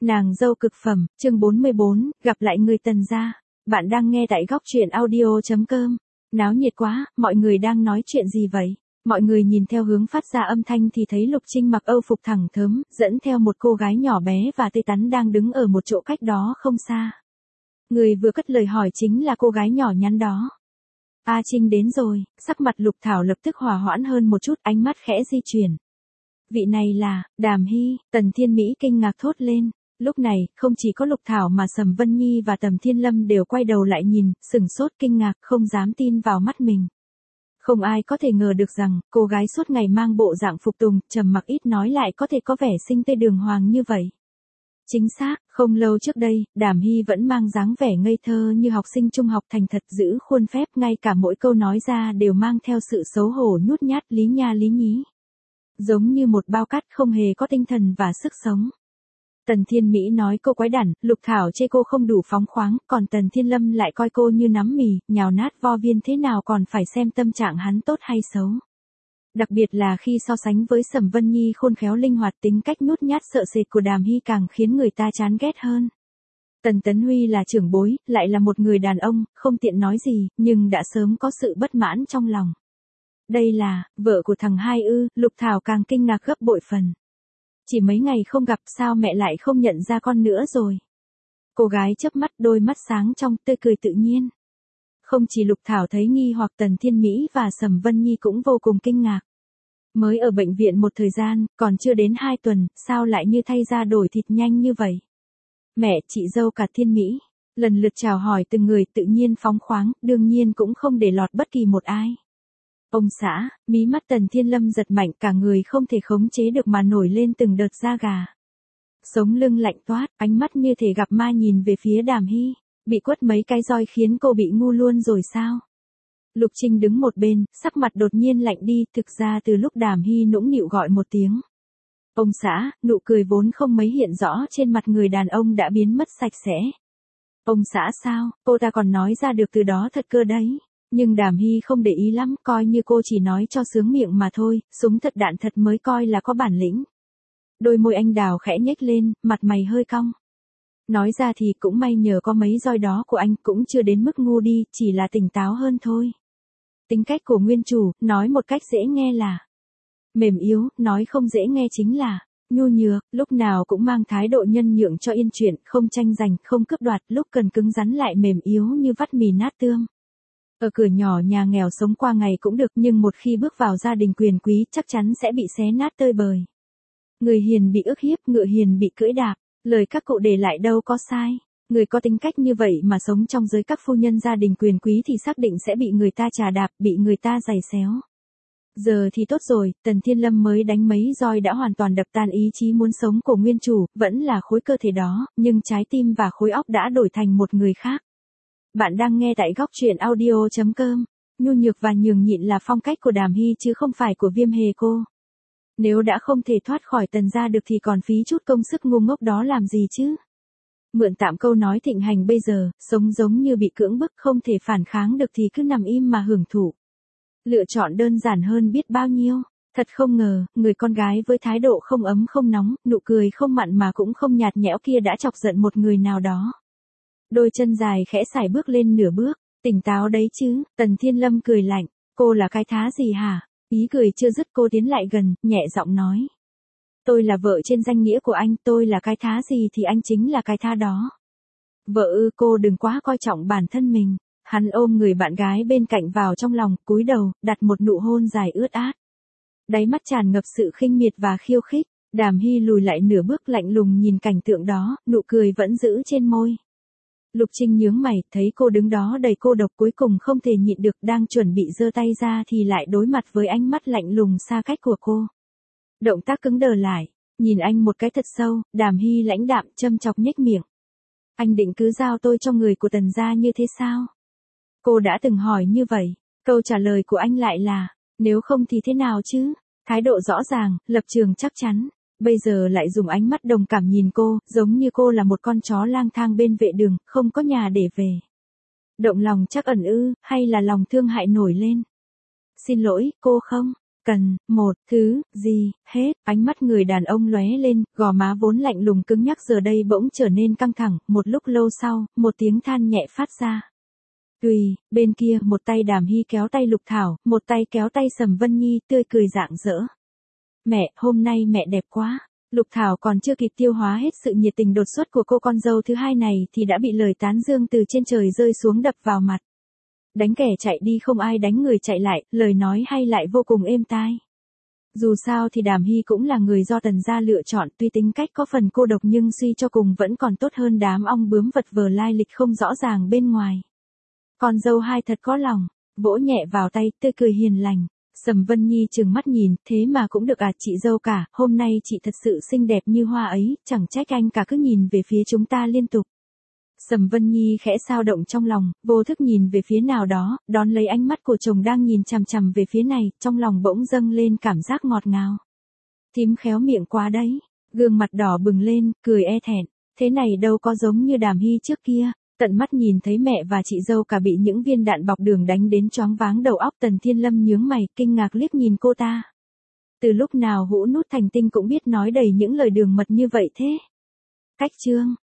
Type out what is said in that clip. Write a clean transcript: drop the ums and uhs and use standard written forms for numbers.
Nàng dâu cực phẩm, chương 44, gặp lại người Tần gia. Bạn đang nghe tại góc truyện audio.com. Náo nhiệt quá, mọi người đang nói chuyện gì vậy? Mọi người nhìn theo hướng phát ra âm thanh thì thấy Lục Trinh mặc âu phục thẳng thớm, dẫn theo một cô gái nhỏ bé và tươi tắn đang đứng ở một chỗ cách đó không xa. Người vừa cất lời hỏi chính là cô gái nhỏ nhắn đó. A Trinh đến rồi, sắc mặt Lục Thảo lập tức hòa hoãn hơn một chút, ánh mắt khẽ di chuyển. Vị này là, Đàm Hy, Tần Thiên Mỹ kinh ngạc thốt lên. Lúc này, không chỉ có Lục Thảo mà Sầm Vân Nhi và Tầm Thiên Lâm đều quay đầu lại nhìn, sửng sốt kinh ngạc, không dám tin vào mắt mình. Không ai có thể ngờ được rằng, cô gái suốt ngày mang bộ dạng phục tùng, trầm mặc ít nói lại có thể có vẻ xinh tươi đường hoàng như vậy. Chính xác, không lâu trước đây, Đàm Hy vẫn mang dáng vẻ ngây thơ như học sinh trung học thành thật giữ khuôn phép, ngay cả mỗi câu nói ra đều mang theo sự xấu hổ nhút nhát lý nha lý nhí. Giống như một bao cát không hề có tinh thần và sức sống. Tần Thiên Mỹ nói cô quái đản, Lục Thảo chê cô không đủ phóng khoáng, còn Tần Thiên Lâm lại coi cô như nắm mì, nhào nát vo viên thế nào còn phải xem tâm trạng hắn tốt hay xấu. Đặc biệt là khi so sánh với Sầm Vân Nhi khôn khéo linh hoạt tính cách nhút nhát sợ sệt của Đàm Hy càng khiến người ta chán ghét hơn. Tần Tấn Huy là trưởng bối, lại là một người đàn ông, không tiện nói gì, nhưng đã sớm có sự bất mãn trong lòng. Đây là, vợ của thằng hai ư, Lục Thảo càng kinh ngạc gấp bội phần. Chỉ mấy ngày không gặp sao mẹ lại không nhận ra con nữa rồi. Cô gái chớp mắt đôi mắt sáng trong tươi cười tự nhiên. Không chỉ Lục Thảo thấy nghi hoặc Tần Thiên Mỹ và Sầm Vân Nhi cũng vô cùng kinh ngạc. Mới ở bệnh viện một thời gian, còn chưa đến 2 tuần, sao lại như thay da đổi thịt nhanh như vậy? Mẹ, chị dâu cả Thiên Mỹ, lần lượt chào hỏi từng người tự nhiên phóng khoáng, đương nhiên cũng không để lọt bất kỳ một ai. Ông xã, mí mắt Tần Thiên Lâm giật mạnh cả người không thể khống chế được mà nổi lên từng đợt da gà. Sống lưng lạnh toát, ánh mắt như thể gặp ma nhìn về phía Đàm Hy, bị quất mấy cái roi khiến cô bị ngu luôn rồi sao? Lục Trinh đứng một bên, sắc mặt đột nhiên lạnh đi, thực ra từ lúc Đàm Hy nũng nịu gọi một tiếng. Ông xã, nụ cười vốn không mấy hiện rõ trên mặt người đàn ông đã biến mất sạch sẽ. Ông xã sao, cô ta còn nói ra được từ đó thật cơ đấy. Nhưng Đàm Hy không để ý lắm, coi như cô chỉ nói cho sướng miệng mà thôi, súng thật đạn thật mới coi là có bản lĩnh. Đôi môi anh đào khẽ nhếch lên, mặt mày hơi cong. Nói ra thì cũng may nhờ có mấy roi đó của anh cũng chưa đến mức ngu đi, chỉ là tỉnh táo hơn thôi. Tính cách của nguyên chủ, nói một cách dễ nghe là mềm yếu, nói không dễ nghe chính là nhu nhược, lúc nào cũng mang thái độ nhân nhượng cho yên chuyện, không tranh giành, không cướp đoạt, lúc cần cứng rắn lại mềm yếu như vắt mì nát tương. Ở cửa nhỏ nhà nghèo sống qua ngày cũng được, nhưng một khi bước vào gia đình quyền quý chắc chắn sẽ bị xé nát tơi bời. Người hiền bị ức hiếp, ngựa hiền bị cưỡi đạp, lời các cụ để lại đâu có sai. Người có tính cách như vậy mà sống trong giới các phu nhân gia đình quyền quý thì xác định sẽ bị người ta chà đạp, bị người ta giày xéo. Giờ thì tốt rồi, Tần Thiên Lâm mới đánh mấy roi đã hoàn toàn đập tan ý chí muốn sống của nguyên chủ, vẫn là khối cơ thể đó, nhưng trái tim và khối óc đã đổi thành một người khác. Bạn đang nghe tại góc truyện audio.com. Nhu nhược và nhường nhịn là phong cách của Đàm Hy chứ không phải của Viêm Hề cô. Nếu đã không thể thoát khỏi Tần gia được thì còn phí chút công sức ngu ngốc đó làm gì chứ? Mượn tạm câu nói thịnh hành bây giờ, sống giống như bị cưỡng bức không thể phản kháng được thì cứ nằm im mà hưởng thụ. Lựa chọn đơn giản hơn biết bao nhiêu. Thật không ngờ, người con gái với thái độ không ấm không nóng, nụ cười không mặn mà cũng không nhạt nhẽo kia đã chọc giận một người nào đó. Đôi chân dài khẽ sải bước lên nửa bước, tỉnh táo đấy chứ, Tần Thiên Lâm cười lạnh, cô là cái thá gì hả? Ý cười chưa dứt cô tiến lại gần, nhẹ giọng nói. Tôi là vợ trên danh nghĩa của anh, tôi là cái thá gì thì anh chính là cái thá đó. Vợ ư, cô đừng quá coi trọng bản thân mình. Hắn ôm người bạn gái bên cạnh vào trong lòng, cúi đầu, đặt một nụ hôn dài ướt át. Đáy mắt tràn ngập sự khinh miệt và khiêu khích, Đàm Hy lùi lại nửa bước lạnh lùng nhìn cảnh tượng đó, nụ cười vẫn giữ trên môi. Lục Trinh nhướng mày, thấy cô đứng đó đầy cô độc cuối cùng không thể nhịn được, đang chuẩn bị giơ tay ra thì lại đối mặt với ánh mắt lạnh lùng xa cách của cô. Động tác cứng đờ lại, nhìn anh một cái thật sâu, Đàm Hy lãnh đạm châm chọc nhếch miệng. Anh định cứ giao tôi cho người của Tần gia như thế sao? Cô đã từng hỏi như vậy, câu trả lời của anh lại là, nếu không thì thế nào chứ? Thái độ rõ ràng, lập trường chắc chắn. Bây giờ lại dùng ánh mắt đồng cảm nhìn cô, giống như cô là một con chó lang thang bên vệ đường, không có nhà để về. Động lòng chắc ẩn ư, hay là lòng thương hại nổi lên? Xin lỗi, cô không. Cần, một, thứ, gì, hết, ánh mắt người đàn ông lóe lên, gò má vốn lạnh lùng cứng nhắc giờ đây bỗng trở nên căng thẳng, một lúc lâu sau, một tiếng than nhẹ phát ra. Tùy, bên kia, một tay Đàm Hy kéo tay Lục Thảo, một tay kéo tay Sầm Vân Nhi, tươi cười rạng rỡ. Mẹ, hôm nay mẹ đẹp quá. Lục Thảo còn chưa kịp tiêu hóa hết sự nhiệt tình đột xuất của cô con dâu thứ hai này thì đã bị lời tán dương từ trên trời rơi xuống đập vào mặt. Đánh kẻ chạy đi không ai đánh người chạy lại, lời nói hay lại vô cùng êm tai. Dù sao thì Đàm Hy cũng là người do Tần gia lựa chọn, tuy tính cách có phần cô độc nhưng suy cho cùng vẫn còn tốt hơn đám ong bướm vật vờ lai lịch không rõ ràng bên ngoài. Con dâu hai thật có lòng, vỗ nhẹ vào tay, tươi cười hiền lành. Sầm Vân Nhi trừng mắt nhìn, thế mà cũng được à chị dâu cả, hôm nay chị thật sự xinh đẹp như hoa ấy, chẳng trách anh cả cứ nhìn về phía chúng ta liên tục. Sầm Vân Nhi khẽ xao động trong lòng, vô thức nhìn về phía nào đó, đón lấy ánh mắt của chồng đang nhìn chằm chằm về phía này, trong lòng bỗng dâng lên cảm giác ngọt ngào. Thím khéo miệng quá đấy, gương mặt đỏ bừng lên, cười e thẹn, thế này đâu có giống như Đàm Hy trước kia. Tận mắt nhìn thấy mẹ và chị dâu cả bị những viên đạn bọc đường đánh đến choáng váng đầu óc, Tần Thiên Lâm nhướng mày, kinh ngạc liếc nhìn cô ta. Từ lúc nào Hũ Nút Thành Tinh cũng biết nói đầy những lời đường mật như vậy thế? Cách chương